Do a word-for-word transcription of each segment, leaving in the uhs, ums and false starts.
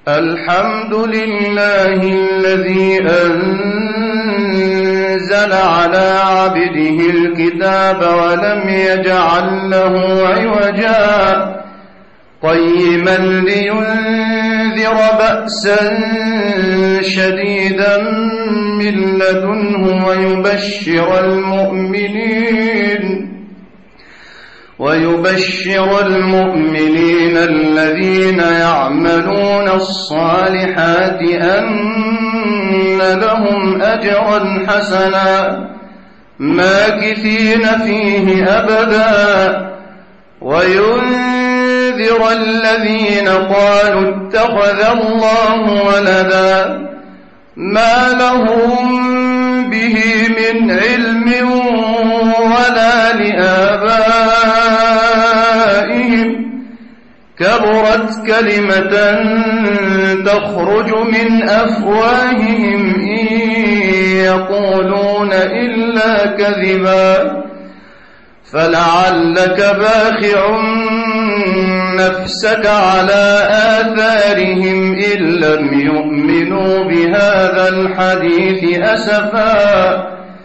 الحمد لله الذي أنزل على عبده الكتاب ولم يجعل له عوجا قيما لينذر بأسا شديدا من لدنه ويبشر المؤمنين ويبشر المؤمنين الذين يعملون الصالحات أن لهم أجرا حسنا ماكثين فيه أبدا وينذر الذين قالوا اتخذ الله ولدا ما لهم به من علم ولا لآبائهم كبرت كلمة تخرج من أفواههم إن يقولون إلا كذبا فلعلك باخع نفسك على آثارهم إن لم يؤمنوا بهذا الحديث أسفا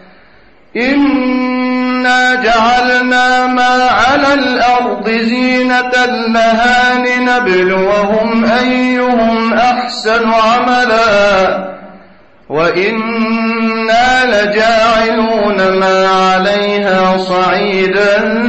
إنا جعلنا ما على الأرض زينة لها لنبلوهم أيهم أحسن عملا وإنا لجاعلون ما عليها صعيدا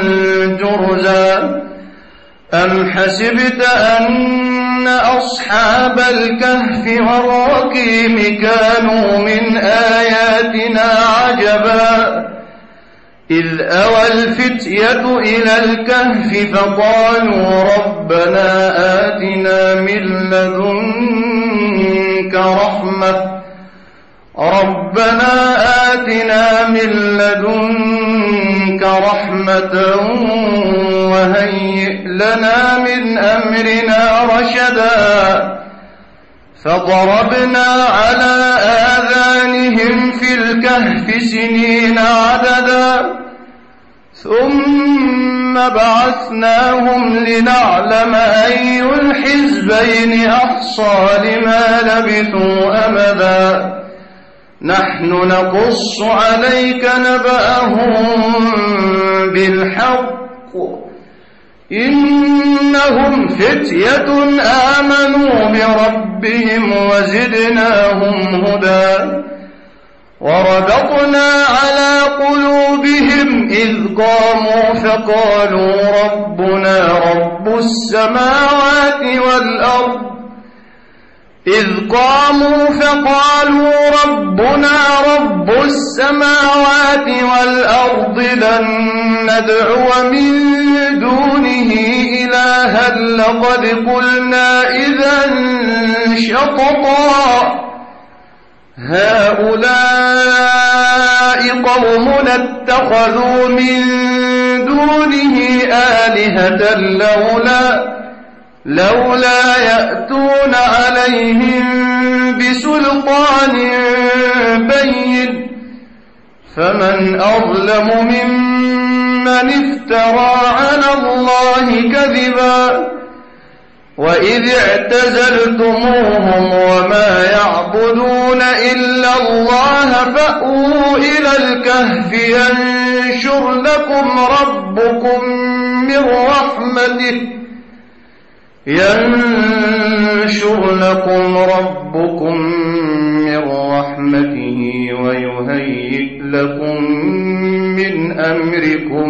جرزا أم حسبت أن أصحاب الكهف والرقيم كانوا من آياتنا عجبا إذ أوى الفتية إلى الكهف فقالوا ربنا آتنا من لدنك رحمة ربنا آتنا من لدنك رحمة وهيئ لنا من أمرنا رشدا فضربنا على آذانهم في الكهف سنين عددا ثم بعثناهم لنعلم أي الحزبين أحصى لما لبثوا أمدا نحن نقص عليك نبأهم بالحق إنهم فتية آمنوا بربهم وزدناهم هدى وربطنا على قلوبهم إذ قاموا فقالوا ربنا رب السماوات والأرض إذ قاموا فقالوا ربنا رب السماوات والأرض لن ندعو من دونه إلها لقد قلنا إذا شططا هؤلاء قومنا اتخذوا من دونه آلهة لولا لولا يأتون عليهم بسلطان بين فمن أظلم ممن افترى على الله كذبا وإذ اعتزلتموهم وما يعبدون إلا الله فأووا إلى الكهف ينشر لكم ربكم من رحمته ينشر لكم ربكم من رحمته ويهيئ لكم من أمركم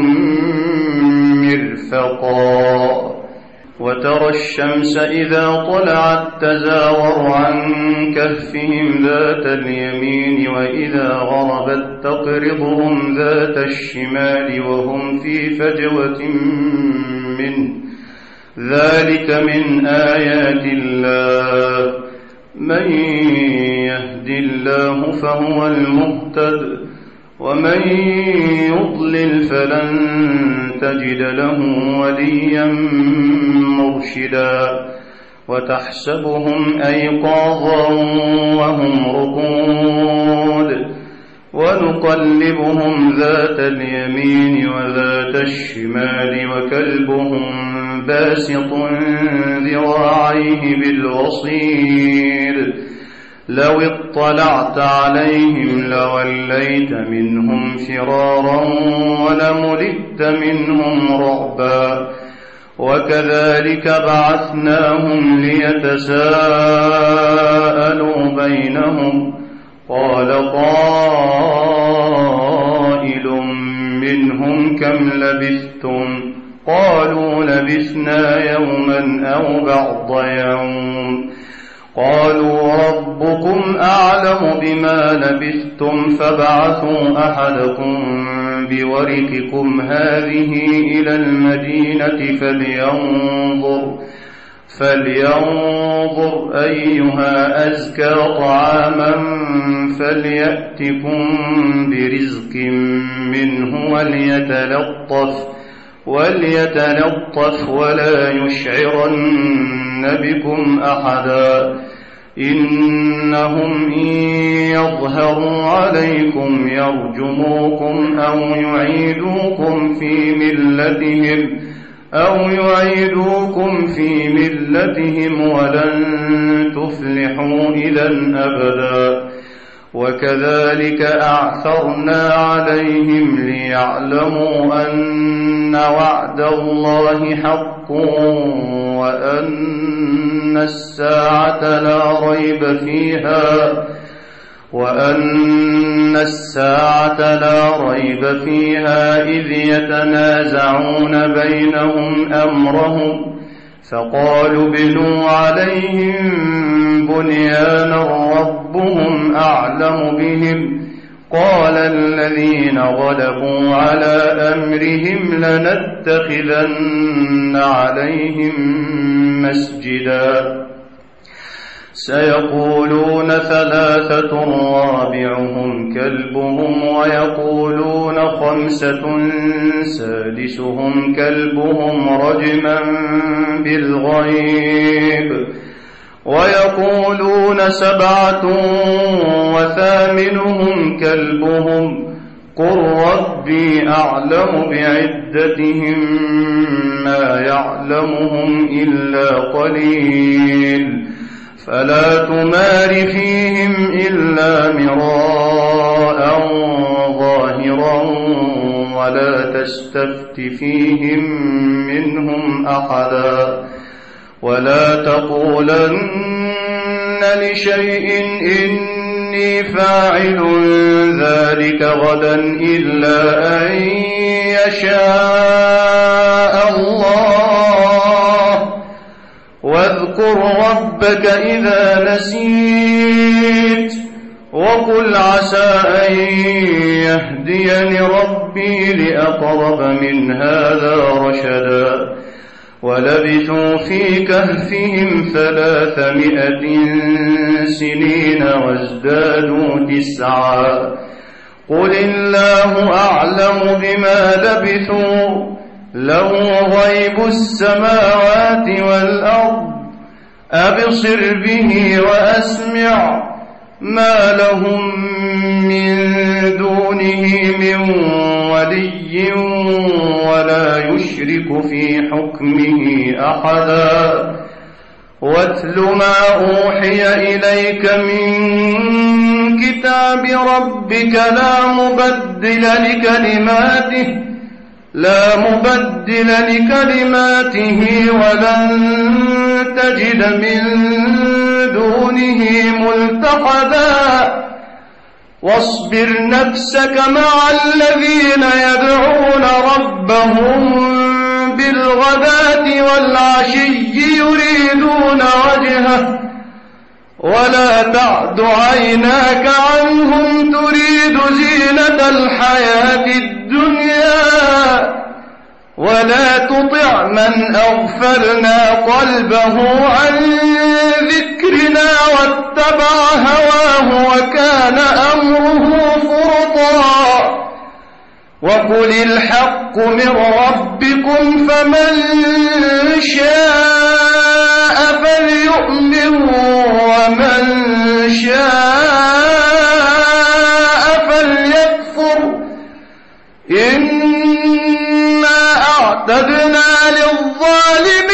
مرفقا وترى الشمس إذا طلعت تزاور عن كهفهم ذات اليمين وإذا غربت تقرضهم ذات الشمال وهم في فجوة منه ذلك من آيات الله من يهد الله فهو المهتد ومن يضلل فلن تجد له وليا مرشدا وتحسبهم أيقاظا وهم رقود ونقلبهم ذات اليمين وذات الشمال وكلبهم باسط ذراعيه بالوصيد لو اطلعت عليهم لوليت منهم فرارا ولملئت منهم رعبا وكذلك بعثناهم ليتساءلوا بينهم قال قائل منهم كم لبثتم قالوا لبثنا يوما أو بعض يوم قالوا ربكم أعلم بما لبثتم فابعثوا أحدكم بورقكم هذه إلى المدينة فلينظر فلينظر أيها أزكى طعاما فليأتكم برزق منه وليتلطف وليتلطف ولا يشعرن بكم أحدا إنهم إن يظهروا عليكم يرجموكم أو يعيدوكم في ملتهم أو يعيدوكم في ملتهم ولن تفلحوا إذا أبدا وكذلك أعثرنا عليهم ليعلموا أن وعد الله حق وأن الساعة لا ريب فيها وأن الساعة لا ريب فيها إذ يتنازعون بينهم أمرهم فقالوا بنوا عليهم بنيانا ربهم أعلم بهم قال الذين غلبوا على أمرهم لنتخذن عليهم مسجدا سيقولون ثلاثة رابعهم كلبهم ويقولون خمسة سادسهم كلبهم رجما بالغيب ويقولون سبعة وثامنهم كلبهم قل ربي أعلم بعدتهم ما يعلمهم إلا قليل فلا تمار فيهم إلا مراء ظاهرا ولا تستفت فيهم منهم أحدا ولا تقولن لشيء إني فاعل ذلك غدا إلا أن يشاء الله واذكر ربك إذا نسيت وقل عسى أن يهديني ربي لأقرب من هذا رشدا ولبثوا في كهفهم ثلاثمائة سنين وازدادوا تسعا قل الله أعلم بما لبثوا له غيب السماوات والأرض أبصر به وأسمع ما لهم من دونه من ولي ولا يشرك في حكمه أحدا واتل ما أوحي إليك من كتاب ربك لا مبدل لكلماته لا مبدل لكلماته ولن تجد من دونه ملتحدا واصبر نفسك مع الذين يدعون ربهم بالغداة والعشي يريدون وجهه ولا تعد عيناك عنهم تريد زينة الحياة الدنيا ولا تطع من أغفلنا قلبه عن ذكرنا واتبع هواه وكان أمره فرطا وقل الحق من ربكم فمن شاء فليؤمن ومن شاء فليكفر إنا أعتدنا للظالمين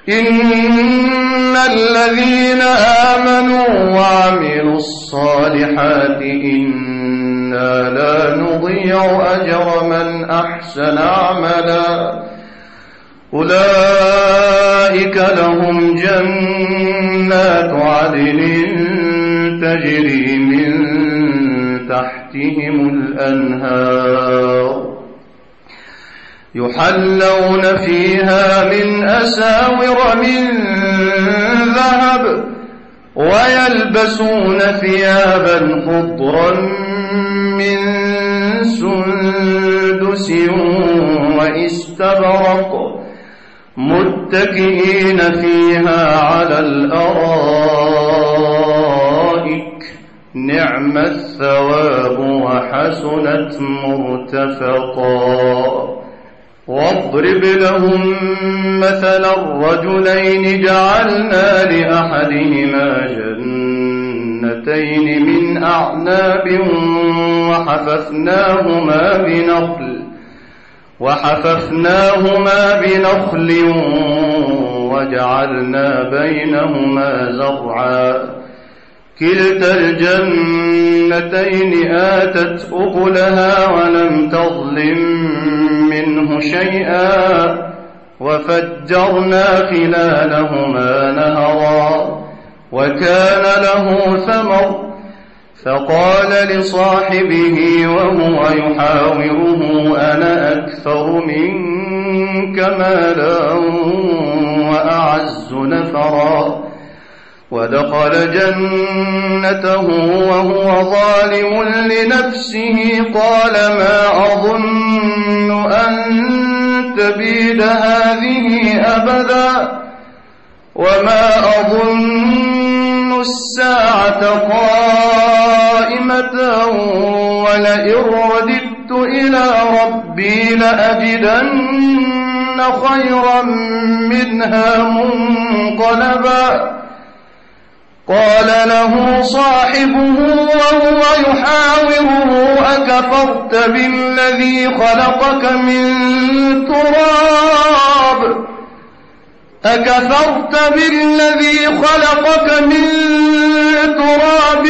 إن الذين آمنوا وعملوا الصالحات إنا لا نضيع أجر من أحسن عملا أولئك لهم جنات عدن تجري من تحتهم الأنهار يحلون فيها من أساور من ذهب ويلبسون ثيابا خضرا من سندس واستبرق متكئين فيها على الأرائك نعم الثواب وحسنت مرتفقا واضرب لهم مثلا الرجلين جعلنا لأحدهما جنتين من أعناب وحففناهما بنخل وحففناهما بنخل وجعلنا بينهما زرعا كلتا الجنتين آتت أكلها ولم تظلم منه شيئا وفجرنا خلالهما نهرا وكان له ثمر فقال لصاحبه وهو يحاوره أنا أكثر منك مالا وأعز نفرا ودخل جنته وهو ظالم لنفسه قال ما أظن أن تبيد هذه أبدا وما أظن الساعة قائمة ولئن رددت إلى ربي لأجدن خيرا منها منقلبا قال له صاحبه وهو يحاوره أكفرت بالذي خلقك من تراب أكفرت بالذي خلقك من تراب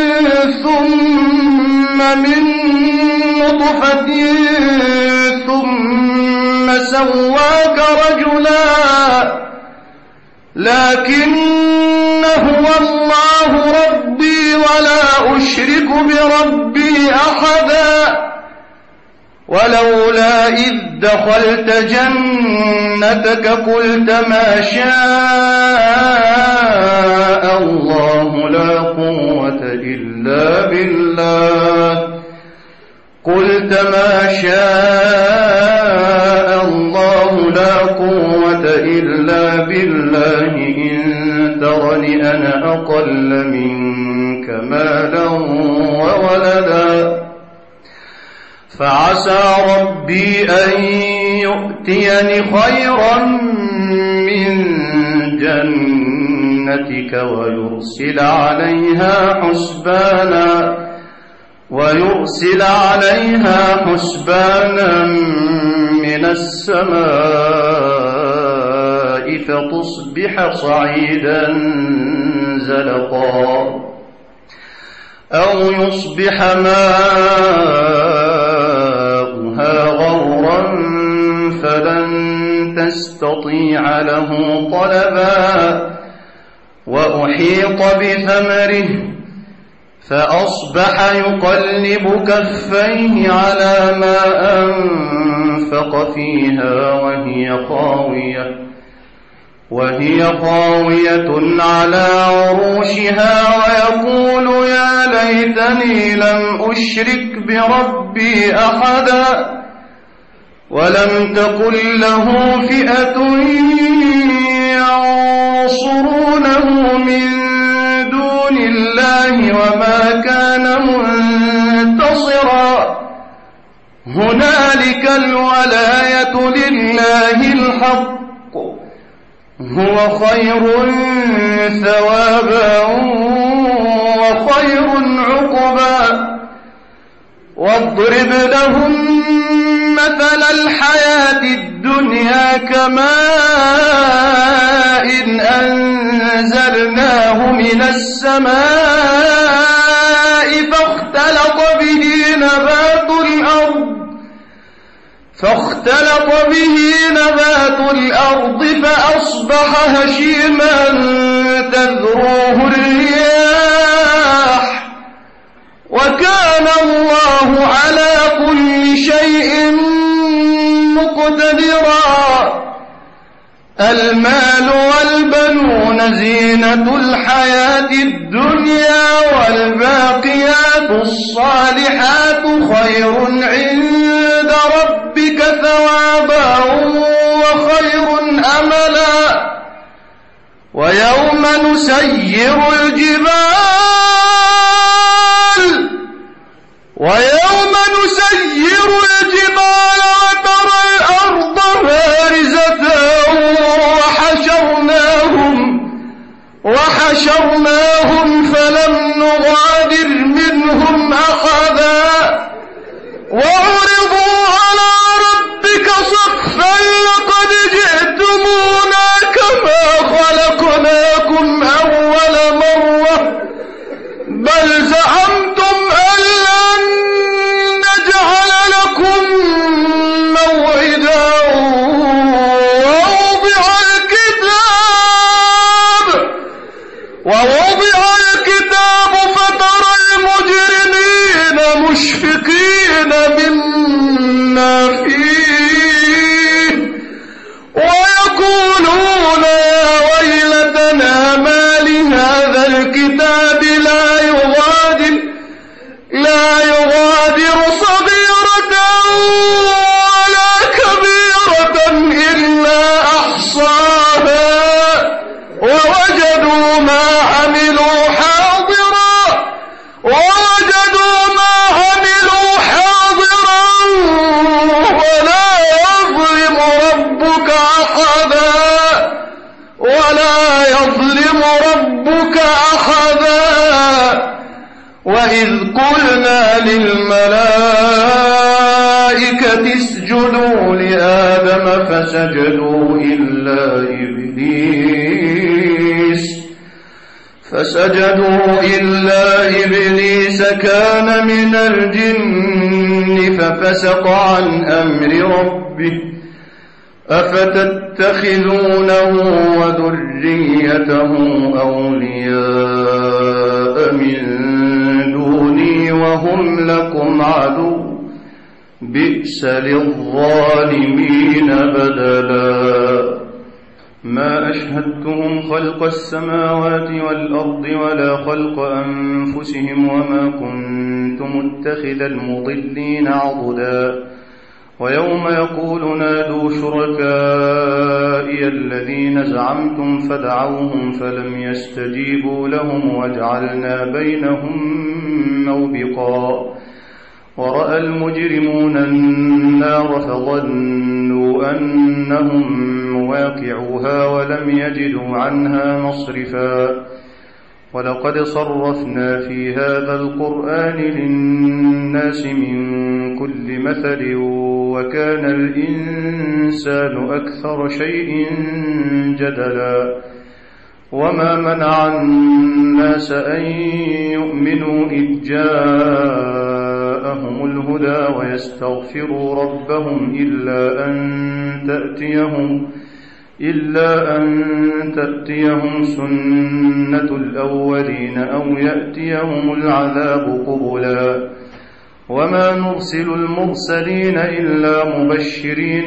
ثم من نطفة ثم سواك رجلا لكن هو الله ربي ولا أشرك بربي أحدا ولولا إذ دخلت جنتك قلت ما شاء الله لا قوة إلا بالله قلت ما شاء الله لا قوة إلا بالله إن ترني أنا أقل منك مالا وولدا فعسى ربي أن يؤتيني خيرا من جنتك ويرسل عليها حسبانا ويرسل عليها حسبانا من السماء فتصبح صعيدا زلقا أو يصبح ماؤها غورا فلن تستطيع له طلبا وأحيط بثمره فأصبح يقلب كفيه على ما أنفق فيها وهي خاوية وهي خاوية على عروشها ويقول يا ليتني لم أشرك بربي أحدا ولم تكن له فئة ينصرونه من دون الله وما كان منتصرا هنالك الولاية لله الحق هو خير ثوابا وخير عقبا واضرب لهم مثل الحياة الدنيا كماء نزلناه من السماء فاختلط به نبات الأرض فاختلط به نبات الأرض فأصبح هشيما تذروه الرياح وكان الله على كل شيء مقتدرا. المال والبنون زينة الحياة الدنيا والباقيات الصالحات خير عند ربك ثوابا وخير أملا. ويوم نسير الجبال ويوم نسير الجبال وترى الأرض بارزة وحشرناهم وحشرناهم فلم نغادر منهم أحدا وعرضوا على ربك صفا لقد جئتمونا كما خلقناكم أول مرة بل زعمتم أن لن نجعل لكم موعدا. ووضع الكتاب ووضع الكتاب فترى المجرمين مشفقين مما فيه ويقولون يا ويلتنا ما لهذا الكتاب لا يغادر لا يغادر صغيرة ولا كبيرة إلا أحصاها ووجدوا ما عملوا حاضرا ووجدوا ما عملوا حاضرا ولا يظلم ربك أحدا ولا يظلم ربك أحدا. وإذ قلنا للملائكة اسجدوا لآدم فسجدوا إلا إبليس فسجدوا إلا إبليس كان من الجن ففسق عن أمر ربه أفتتخذونه وذريته أولياء من دوني وهم لكم عدو بئس للظالمين بدلا. ما أشهدتهم خلق السماوات والأرض ولا خلق أنفسهم وما كنت متخذ المضلين عضدا. ويوم يقول نادوا شركائي الذين زعمتم فدعوهم فلم يستجيبوا لهم وجعلنا بينهم موبقا. ورأى المجرمون النار فظنوا أنهم مواقعوها ولم يجدوا عنها مصرفا. ولقد صرفنا في هذا القرآن للناس من كل مثل وكان الإنسان أكثر شيء جدلا. وما منع الناس أن يؤمنوا إذ جاءهم الهدى ويستغفروا ربهم إلا أن تأتيهم إلا أن تأتيهم سنة الأولين أو يأتيهم العذاب قبلا. وما نرسل المرسلين إلا مبشرين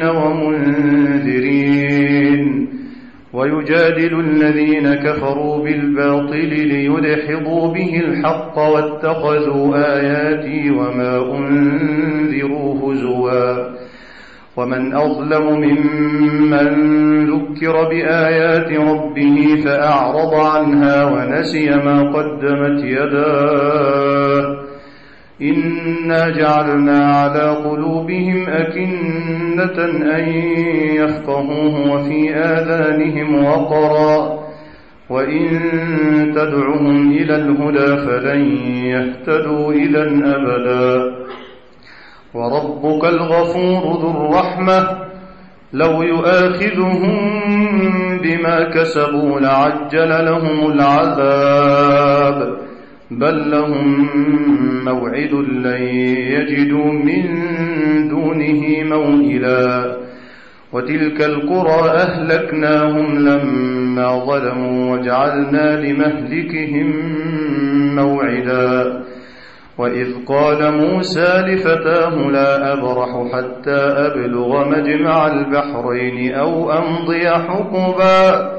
ومنذرين. ويجادل الذين كفروا بالباطل ليدحضوا به الحق واتخذوا آياتي وما أنذروا هزوا. ومن أظلم ممن ذكر بآيات ربه فأعرض عنها ونسي ما قدمت يداه. إنا جعلنا على قلوبهم أكنة أن يفقهوه وفي آذانهم وقرا وإن تدعهم إلى الهدى فلن يهتدوا إذا أبدا. وربك الغفور ذو الرحمة لو يؤاخذهم بما كسبوا لعجل لهم العذاب بل لهم موعد لن يجدوا من دونه موئلا وتلك القرى أهلكناهم لما ظلموا وجعلنا لمهلكهم موعدا وإذ قال موسى لفتاه لا أبرح حتى أبلغ مجمع البحرين أو أمضي حقبا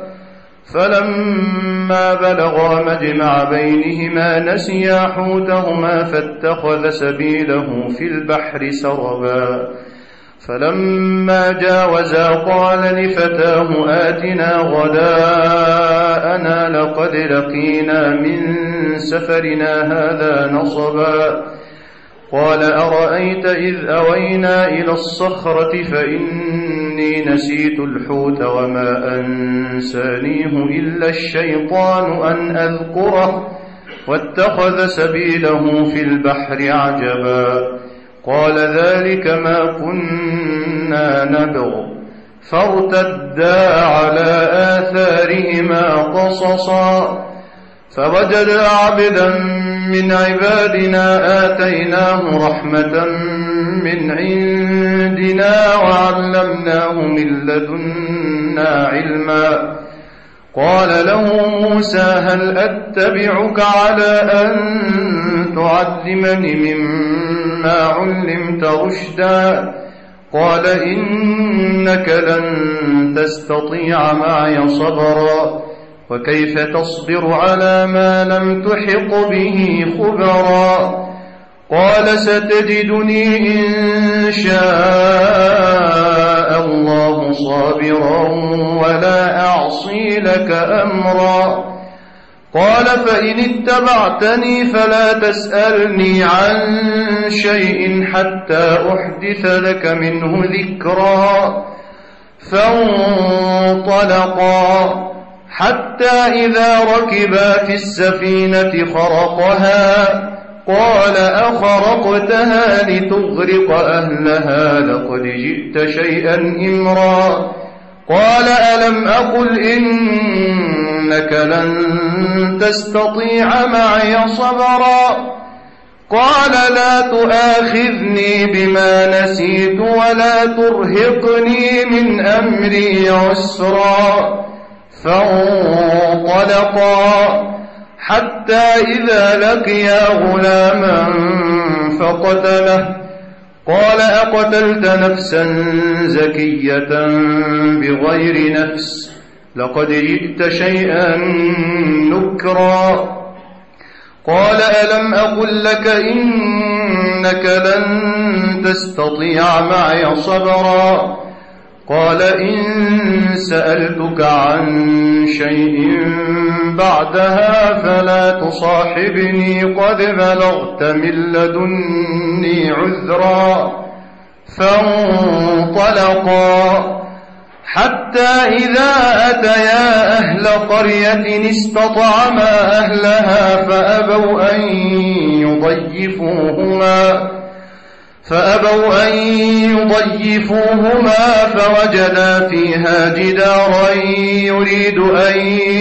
فلما بلغا مجمع بينهما نسيا حوتهما فاتخذ سبيله في البحر سربا فلما جاوزا قال لفتاه آتنا غداءنا لقد لقينا من سفرنا هذا نصبا قال أرأيت إذ أوينا إلى الصخرة فإني نسيت الحوت وما أنسانيه إلا الشيطان أن أذكره واتخذ سبيله في البحر عجبا قال ذلك ما كنا نبغ فارتدا على آثارهما قصصا فوجدا عبدا من عبادنا آتيناه رحمة من عندنا وعلمناه من لدنا علما قال له موسى هل أتبعك على أن تعلمني مما علمت رشدا قال إنك لن تستطيع معي صبرا وكيف تصبر على ما لم تحط به خبرا قال ستجدني إن شاء الله صابرا ولا أعصي لك أمرا قال فإن اتبعتني فلا تسألني عن شيء حتى أحدث لك منه ذكرا فانطلقا حتى إذا ركبا في السفينة خرقها قال أخرقتها لتغرق أهلها لقد جئت شيئا إمرا قال ألم أقل إنك لن تستطيع معي صبرا قال لا تؤاخذني بما نسيت ولا ترهقني من أمري عسرا فانطلقا حتى إذا لقيا غلاما فقتله قال أقتلت نفسا زكية بغير نفس لقد جئت شيئا نكرا قال ألم أقل لك إنك لن تستطيع معي صبرا قال إن سألتك عن شيء بعدها فلا تصاحبني قد بلغت من لدني عذرا فانطلقا حتى إذا أتيا أهل قرية استطعما أهلها فأبوا أن يضيفوهما فأبوا أن يضيفوهما فوجدا فيها جدارا يريد أن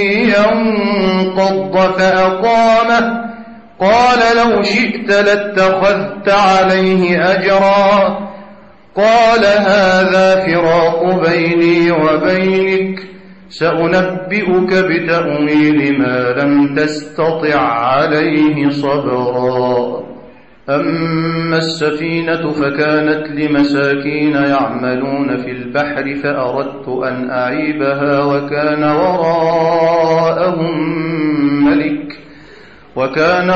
ينقض فأقامه قال لو شئت لاتخذت عليه أجرا قال هذا فراق بيني وبينك سأنبئك بتأويل ما لم تستطع عليه صبرا أما السفينة فكانت لمساكين يعملون في البحر فأردت أن أعيبها وكان وراءهم ملك وكان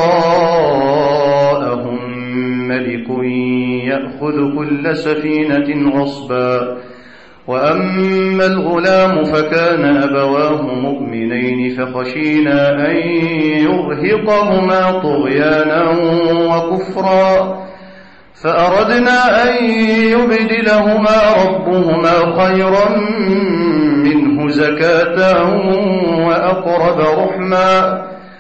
وراءهم ملك يأخذ كل سفينة غصبا وأما الغلام فكان أبواه مؤمنين فخشينا أن يرهقهما طغيانا وكفرا فأردنا أن يبدلهما ربهما خيرا منه زكاة وأقرب رحما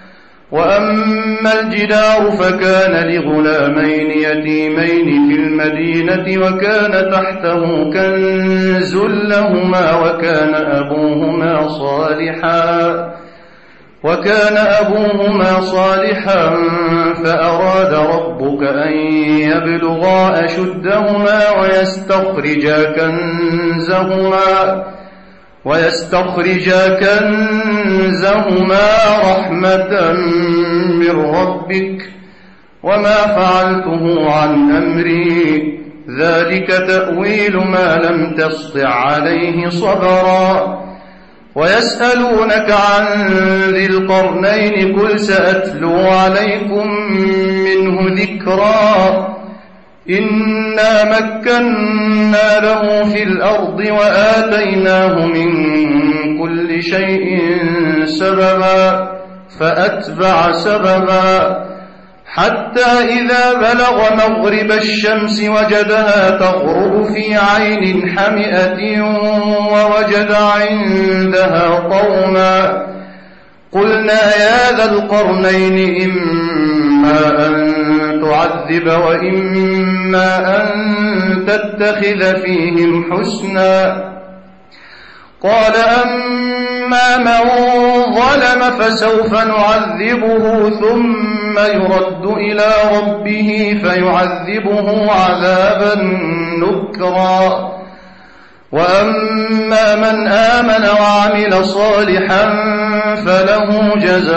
وأما الجدار فكان لغلامين يتيمين في المدينة وكان تحته كنز لهما وكان أبوهما صالحا وكان أبوهما صالحا فأراد ربك أن يبلغا أشدهما ويستخرجا كنزهما ويستخرجا كنزهما رحمة من ربك وما فعلته عن أمري ذلك تأويل ما لم تسطع عليه صبرا ويسألونك عن ذي القرنين قل سأتلو عليكم منه ذكرا إنا مكنا له في الأرض وآتيناه من كل شيء سببا فأتبع سببا حتى إذا بلغ مغرب الشمس وجدها تغرب في عين حمئة ووجد عندها قوما قلنا يا ذا القرنين إما أن تعذب وإما أن تتخذ فيهم حسنا قال أما من ظلم فسوف نعذبه ثم يرد إلى ربه فيعذبه عذابا نكرا وأما من آمن وعمل صالحا فله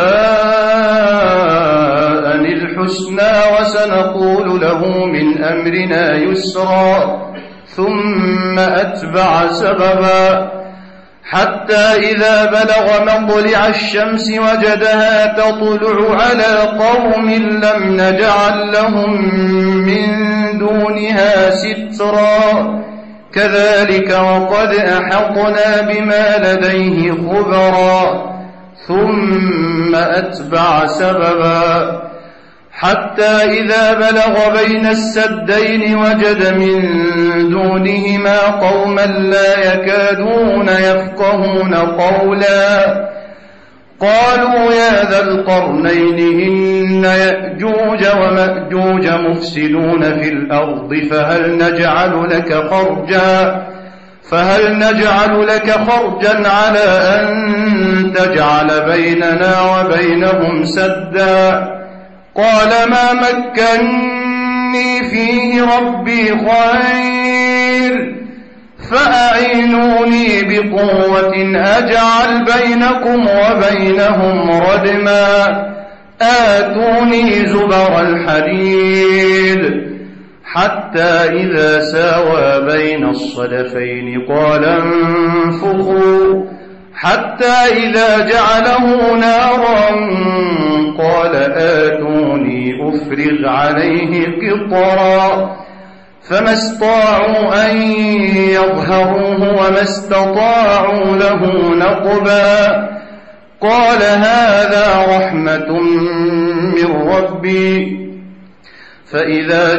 جزاء الحسنى وسنقول له من أمرنا يسرا ثم أتبع سببا حتى إذا بلغ مطلع الشمس وجدها تطلع على قوم لم نجعل لهم من دونها سترا كذلك وقد أحطنا بما لديه خبرا ثم أتبع سببا حتى إذا بلغ بين السدين وجد من دونهما قوما لا يكادون يفقهون قولا قالوا يا ذا القرنين إن يأجوج ومأجوج مفسدون في الأرض فهل نجعل لك خرجا فهل نجعل لك خرجا على أن تجعل بيننا وبينهم سدا قال ما مكني فيه ربي خير فأعينوني بقوة أجعل بينكم وبينهم ردما آتوني زبر الحديد حتى إذا ساوى بين الصدفين قال انفخوا حتى إذا جعله نارا قال آتوني أفرغ عليه قطرا فما استطاعوا أن يظهروه وما استطاعوا له نقبا قال هذا رحمة من ربي فإذا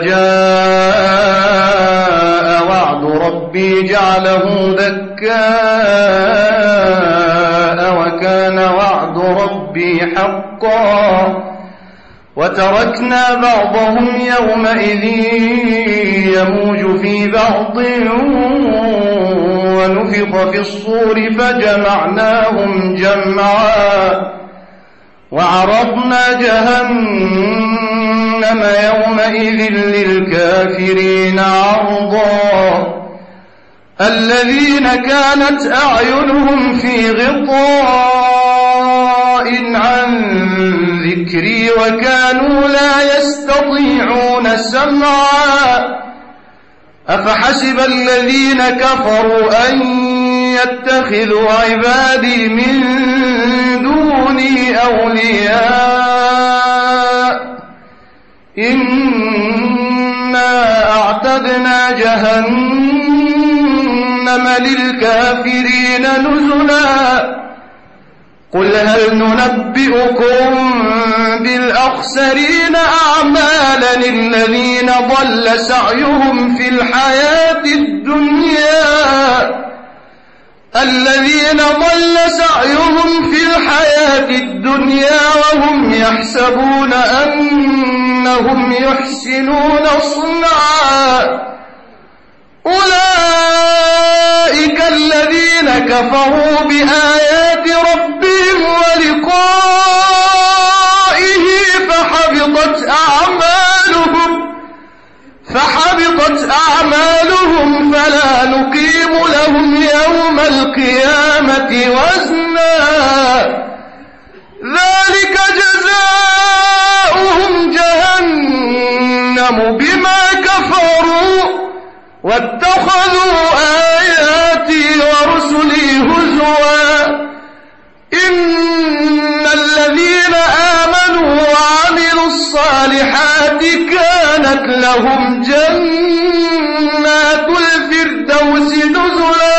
جاء وعد ربي جعله دكاء وكان وعد ربي حقا وتركنا بعضهم يومئذ يموج في بعض ونفخ في الصور فجمعناهم جمعا وعرضنا جهنم يومئذ للكافرين عرضا الذين كانت أعينهم في غطاء عن ذكري وكانوا لا يستطيعون سمعا أفحسب الذين كفروا أن يتخذوا عبادي من دوني أولياء إنا أعتدنا جهنم للكافرين نزلا قل هل ننبئكم بالأخسرين أعمالا الذين ضل سعيهم في الحياة الدنيا الذين ضل سعيهم في الحياة الدنيا وهم يحسبون أنهم يحسنون صنعا أولئك الذين كفروا بآيات ربهم ولقائه فحبطت أعمالهم فحبطت أعمالهم فلا نقيم لهم يوم القيامة وزنا ذلك جزاؤهم جهنم بما كفروا واتخذوا آياتي ورسلي هزوا إن الذين آمنوا وعملوا الصالحات كانت لهم جنات الفردوس نزلا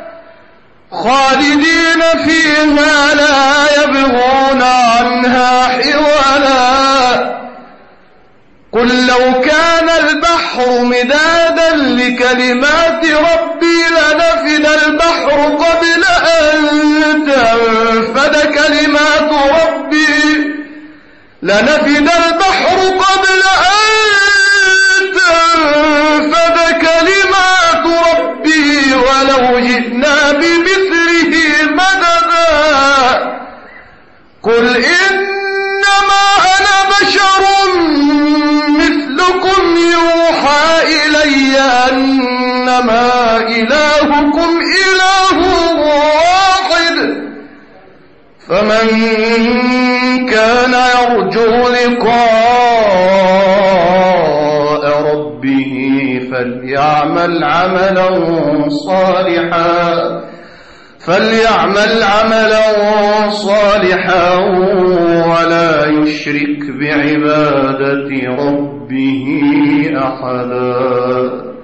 خالدين فيها لا يبغون عنها حولا قل لو كان البحر مدادا لكلمات ربي لنفد البحر قبل أن تنفد كلمات ربي لنفد البحر قبل أن تنفد كلمات ربي ولو جئنا بمثله مددا قل إنما أنا بشر مثلكم يوحى إلي أنما إلهكم إله واحد فمن كان يرجو لقاء ربه فليعمل عملا صالحا فليعمل عملا صالحا ولا يشرك بعبادة ربه أحدا.